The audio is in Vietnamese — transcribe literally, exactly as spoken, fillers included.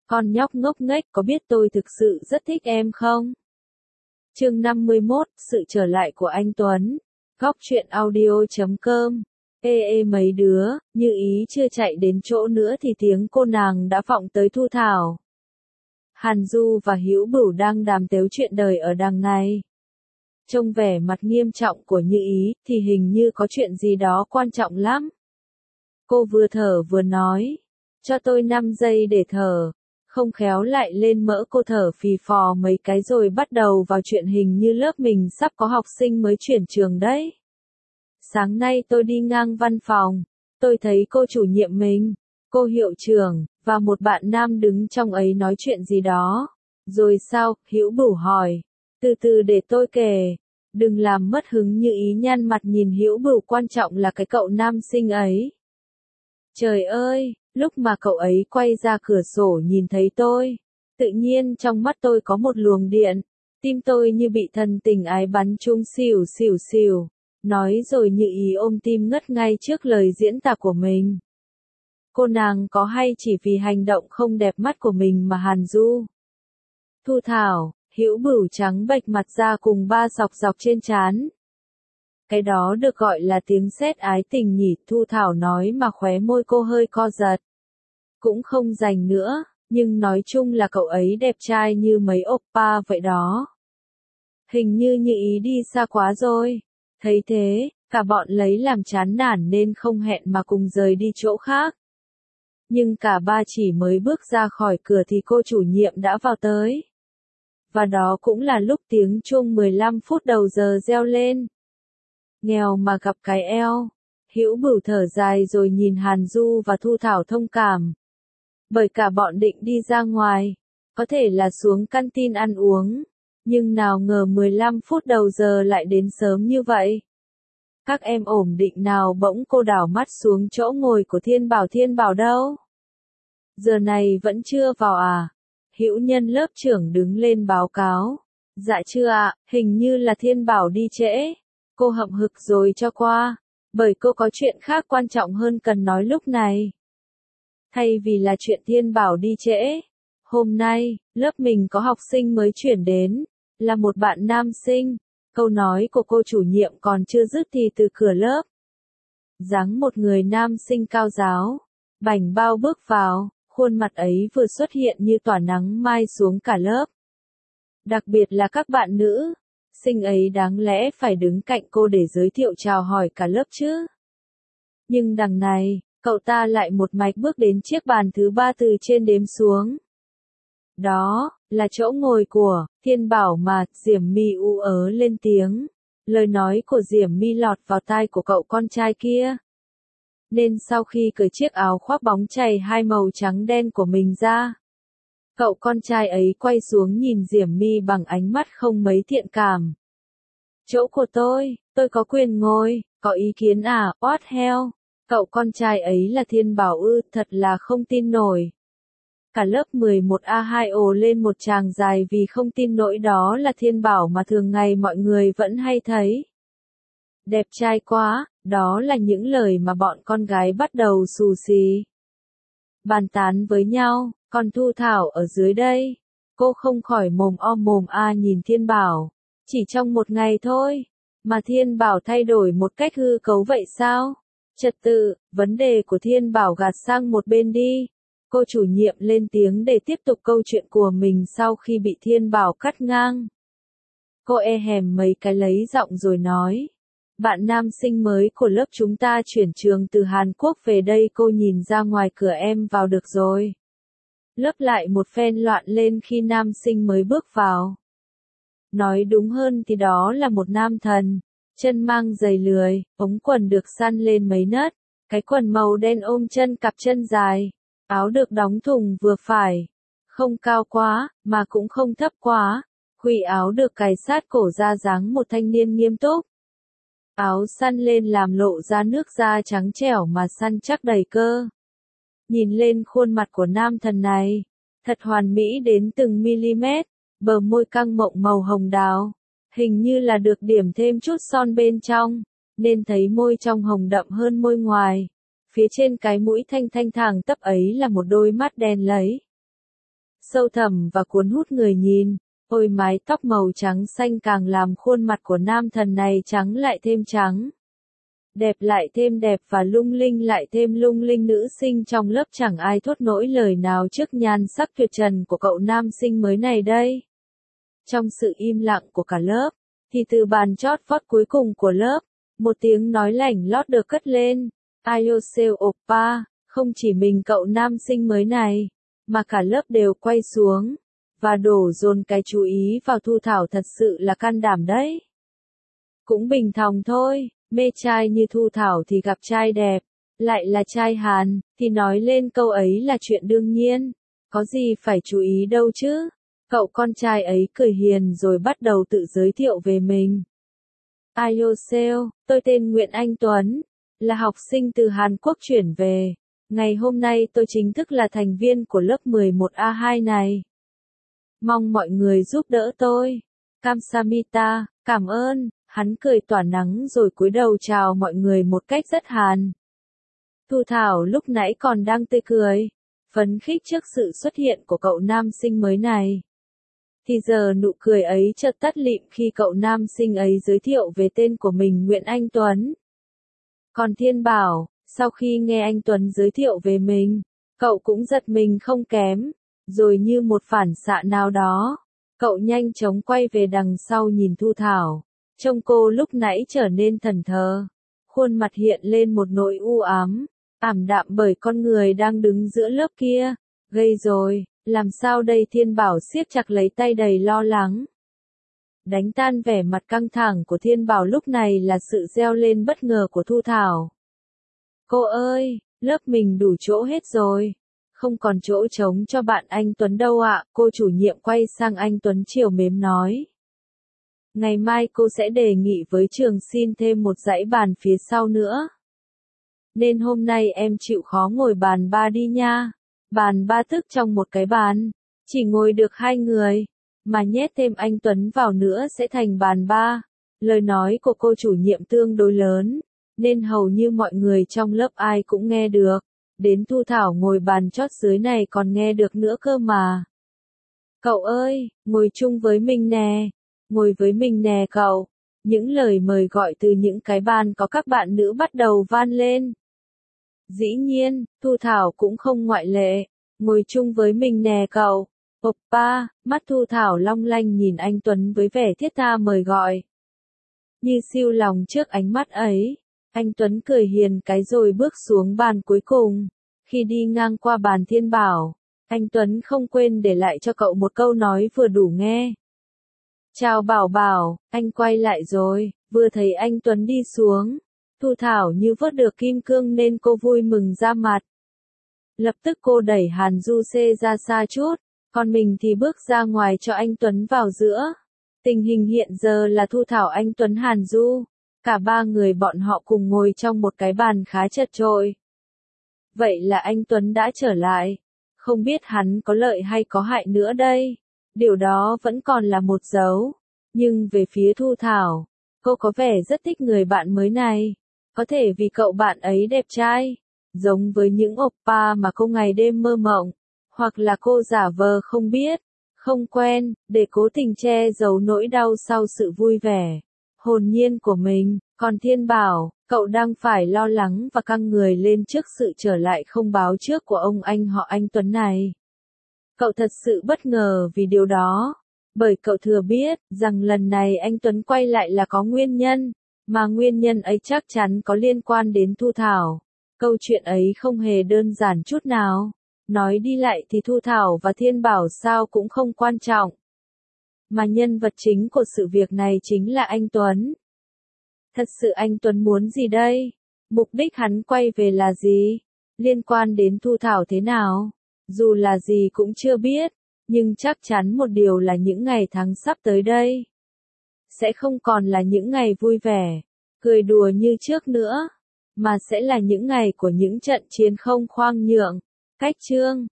Con nhóc ngốc nghếch, có biết tôi thực sự rất thích em không? Chương năm mươi mốt, sự trở lại của anh Tuấn. Góc truyện audio chấm com. Ê ê mấy đứa, như ý chưa chạy đến chỗ nữa thì tiếng cô nàng đã vọng tới Thu Thảo. Hàn Du và Hữu Bửu đang đàm tếu chuyện đời ở đằng này. Trông vẻ mặt nghiêm trọng của Như Ý thì hình như có chuyện gì đó quan trọng lắm. Cô vừa thở vừa nói, cho tôi năm giây để thở. Không khéo lại lên mỡ cô thở phì phò mấy cái rồi bắt đầu vào chuyện hình như lớp mình sắp có học sinh mới chuyển trường đấy. Sáng nay tôi đi ngang văn phòng, tôi thấy cô chủ nhiệm mình, cô hiệu trưởng, và một bạn nam đứng trong ấy nói chuyện gì đó. Rồi sao? Hữu Bửu hỏi. Từ từ để tôi kể. Đừng làm mất hứng. Như Ý nhăn mặt nhìn Hữu Bửu, quan trọng là cái cậu nam sinh ấy. Trời ơi, lúc mà cậu ấy quay ra cửa sổ nhìn thấy tôi, tự nhiên trong mắt tôi có một luồng điện, tim tôi như bị thần tình ái bắn trúng xỉu xỉu xỉu. Nói rồi Như Ý ôm tim ngất ngay trước lời diễn tả của mình. Cô nàng có hay chỉ vì hành động không đẹp mắt của mình mà Hàn Du? Thu Thảo, Hữu Bửu trắng bệch mặt ra cùng ba dọc dọc trên trán. Cái đó được gọi là tiếng sét ái tình nhỉ? Thu Thảo nói mà khóe môi cô hơi co giật. Cũng không rành nữa, nhưng nói chung là cậu ấy đẹp trai như mấy oppa vậy đó. Hình như Như Ý đi xa quá rồi. Thấy thế, cả bọn lấy làm chán nản nên không hẹn mà cùng rời đi chỗ khác. Nhưng cả ba chỉ mới bước ra khỏi cửa thì cô chủ nhiệm đã vào tới. Và đó cũng là lúc tiếng chuông mười lăm phút đầu giờ reo lên. Nghèo mà gặp cái eo. Hữu Bửu thở dài rồi nhìn Hàn Du và Thu Thảo thông cảm. Bởi cả bọn định đi ra ngoài, có thể là xuống canteen ăn uống, nhưng nào ngờ mười lăm phút đầu giờ lại đến sớm như vậy. Các em ổn định nào? Bỗng cô đảo mắt xuống chỗ ngồi của Thiên Bảo. Thiên Bảo đâu? Giờ này vẫn chưa vào à? Hữu Nhân lớp trưởng đứng lên báo cáo. Dạ chưa ạ, hình như là Thiên Bảo đi trễ. Cô hậm hực rồi cho qua, bởi cô có chuyện khác quan trọng hơn cần nói lúc này. Thay vì là chuyện Thiên Bảo đi trễ, hôm nay, lớp mình có học sinh mới chuyển đến, là một bạn nam sinh. Câu nói của cô chủ nhiệm còn chưa dứt thì từ cửa lớp, dáng một người nam sinh cao ráo, bảnh bao bước vào, khuôn mặt ấy vừa xuất hiện như tỏa nắng mai xuống cả lớp. Đặc biệt là các bạn nữ, sinh ấy đáng lẽ phải đứng cạnh cô để giới thiệu chào hỏi cả lớp chứ. Nhưng đằng này, cậu ta lại một mạch bước đến chiếc bàn thứ ba từ trên đếm xuống. Đó, là chỗ ngồi của Thiên Bảo mà. Diểm My u ớ lên tiếng. Lời nói của Diểm My lọt vào tai của cậu con trai kia. Nên sau khi cởi chiếc áo khoác bóng chày hai màu trắng đen của mình ra, cậu con trai ấy quay xuống nhìn Diểm My bằng ánh mắt không mấy thiện cảm. Chỗ của tôi, tôi có quyền ngồi, có ý kiến à? What hell? Cậu con trai ấy là Thiên Bảo ư? Thật là không tin nổi. Cả lớp mười một A hai ồ lên một tràng dài vì không tin nổi đó là Thiên Bảo mà thường ngày mọi người vẫn hay thấy. Đẹp trai quá, đó là những lời mà bọn con gái bắt đầu xù xì bàn tán với nhau. Còn Thu Thảo ở dưới đây, cô không khỏi mồm o mồm a nhìn Thiên Bảo. Chỉ trong một ngày thôi, mà Thiên Bảo thay đổi một cách hư cấu vậy sao? Trật tự, vấn đề của Thiên Bảo gạt sang một bên đi. Cô chủ nhiệm lên tiếng để tiếp tục câu chuyện của mình sau khi bị Thiên Bảo cắt ngang. Cô e hèm mấy cái lấy giọng rồi nói. Bạn nam sinh mới của lớp chúng ta chuyển trường từ Hàn Quốc về đây. Cô nhìn ra ngoài cửa em vào được rồi. Lớp lại một phen loạn lên khi nam sinh mới bước vào. Nói đúng hơn thì đó là một nam thần. Chân mang giày lười, ống quần được săn lên mấy nấc. Cái quần màu đen ôm chân cặp chân dài. Áo được đóng thùng vừa phải. Không cao quá, mà cũng không thấp quá. Khuỷu áo được cài sát cổ ra dáng một thanh niên nghiêm túc. Áo săn lên làm lộ ra nước da trắng trẻo mà săn chắc đầy cơ. Nhìn lên khuôn mặt của nam thần này, thật hoàn mỹ đến từng mm, bờ môi căng mộng màu hồng đào, hình như là được điểm thêm chút son bên trong, nên thấy môi trong hồng đậm hơn môi ngoài. Phía trên cái mũi thanh thanh thẳng tắp ấy là một đôi mắt đen láy. sâu thẳm và cuốn hút người nhìn. Ôi mái tóc màu trắng xanh càng làm khuôn mặt của nam thần này trắng lại thêm trắng. Đẹp lại thêm đẹp và lung linh lại thêm lung linh, nữ sinh trong lớp chẳng ai thốt nỗi lời nào trước nhan sắc tuyệt trần của cậu nam sinh mới này đây. Trong sự im lặng của cả lớp, thì từ bàn chót vót cuối cùng của lớp, một tiếng nói lảnh lót được cất lên. Ayoseo oppa, không chỉ mình cậu nam sinh mới này, mà cả lớp đều quay xuống, và đổ dồn cái chú ý vào Thu Thảo, thật sự là can đảm đấy. Cũng bình thòng thôi, mê trai như Thu Thảo thì gặp trai đẹp, lại là trai Hàn, thì nói lên câu ấy là chuyện đương nhiên, có gì phải chú ý đâu chứ. Cậu con trai ấy cười hiền rồi bắt đầu tự giới thiệu về mình. Ayoseo, tôi tên Nguyễn Anh Tuấn, là học sinh từ Hàn Quốc chuyển về. Ngày hôm nay tôi chính thức là thành viên của lớp mười một A hai này. Mong mọi người giúp đỡ tôi. Kamsamita, cảm ơn. Hắn cười tỏa nắng rồi cúi đầu chào mọi người một cách rất Hàn. Thu Thảo lúc nãy còn đang tươi cười, phấn khích trước sự xuất hiện của cậu nam sinh mới này. Thì giờ nụ cười ấy chợt tắt lịm khi cậu nam sinh ấy giới thiệu về tên của mình, Nguyễn Anh Tuấn. Còn Thiên Bảo, sau khi nghe anh Tuấn giới thiệu về mình, cậu cũng giật mình không kém, rồi như một phản xạ nào đó, cậu nhanh chóng quay về đằng sau nhìn Thu Thảo. Trông cô lúc nãy trở nên thẫn thờ, khuôn mặt hiện lên một nỗi u ám, ảm đạm bởi con người đang đứng giữa lớp kia. Gây rồi, làm sao đây? Thiên Bảo siết chặt lấy tay đầy lo lắng. Đánh tan vẻ mặt căng thẳng của Thiên Bảo lúc này là sự reo lên bất ngờ của Thu Thảo. Cô ơi, lớp mình đủ chỗ hết rồi. Không còn chỗ trống cho bạn anh Tuấn đâu ạ. Cô chủ nhiệm quay sang anh Tuấn trìu mến nói. Ngày mai cô sẽ đề nghị với trường xin thêm một dãy bàn phía sau nữa. Nên hôm nay em chịu khó ngồi bàn ba đi nha. Bàn ba tức trong một cái bàn, chỉ ngồi được hai người, mà nhét thêm anh Tuấn vào nữa sẽ thành bàn ba. Lời nói của cô chủ nhiệm tương đối lớn, nên hầu như mọi người trong lớp ai cũng nghe được. Đến Thu Thảo ngồi bàn chót dưới này còn nghe được nữa cơ mà. Cậu ơi, ngồi chung với mình nè. Ngồi với mình nè cậu. Những lời mời gọi từ những cái bàn có các bạn nữ bắt đầu vang lên. Dĩ nhiên, Thu Thảo cũng không ngoại lệ. Ngồi chung với mình nè cậu. Oppa, mắt Thu Thảo long lanh nhìn anh Tuấn với vẻ thiết tha mời gọi. Như siêu lòng trước ánh mắt ấy, anh Tuấn cười hiền cái rồi bước xuống bàn cuối cùng. Khi đi ngang qua bàn Thiên Bảo, anh Tuấn không quên để lại cho cậu một câu nói vừa đủ nghe. Chào Bảo Bảo, anh quay lại rồi. Vừa thấy anh Tuấn đi xuống, Thu Thảo như vớt được kim cương nên cô vui mừng ra mặt. Lập tức cô đẩy Hàn Du xê ra xa chút, còn mình thì bước ra ngoài cho anh Tuấn vào giữa. Tình hình hiện giờ là Thu Thảo, anh Tuấn, Hàn Du. Cả ba người bọn họ cùng ngồi trong một cái bàn khá chật chội. Vậy là anh Tuấn đã trở lại. Không biết hắn có lợi hay có hại nữa đây. Điều đó vẫn còn là một dấu. Nhưng về phía Thu Thảo, cô có vẻ rất thích người bạn mới này. Có thể vì cậu bạn ấy đẹp trai, giống với những oppa mà cô ngày đêm mơ mộng. Hoặc là cô giả vờ không biết, không quen, để cố tình che giấu nỗi đau sau sự vui vẻ, hồn nhiên của mình. Còn Thiên Bảo, cậu đang phải lo lắng và căng người lên trước sự trở lại không báo trước của ông anh họ anh Tuấn này. Cậu thật sự bất ngờ vì điều đó, bởi cậu thừa biết rằng lần này anh Tuấn quay lại là có nguyên nhân, mà nguyên nhân ấy chắc chắn có liên quan đến Thu Thảo. Câu chuyện ấy không hề đơn giản chút nào. Nói đi lại thì Thu Thảo và Thiên Bảo sao cũng không quan trọng. Mà nhân vật chính của sự việc này chính là anh Tuấn. Thật sự anh Tuấn muốn gì đây? Mục đích hắn quay về là gì? Liên quan đến Thu Thảo thế nào? Dù là gì cũng chưa biết, nhưng chắc chắn một điều là những ngày tháng sắp tới đây sẽ không còn là những ngày vui vẻ, cười đùa như trước nữa, mà sẽ là những ngày của những trận chiến không khoan nhượng. Cách chương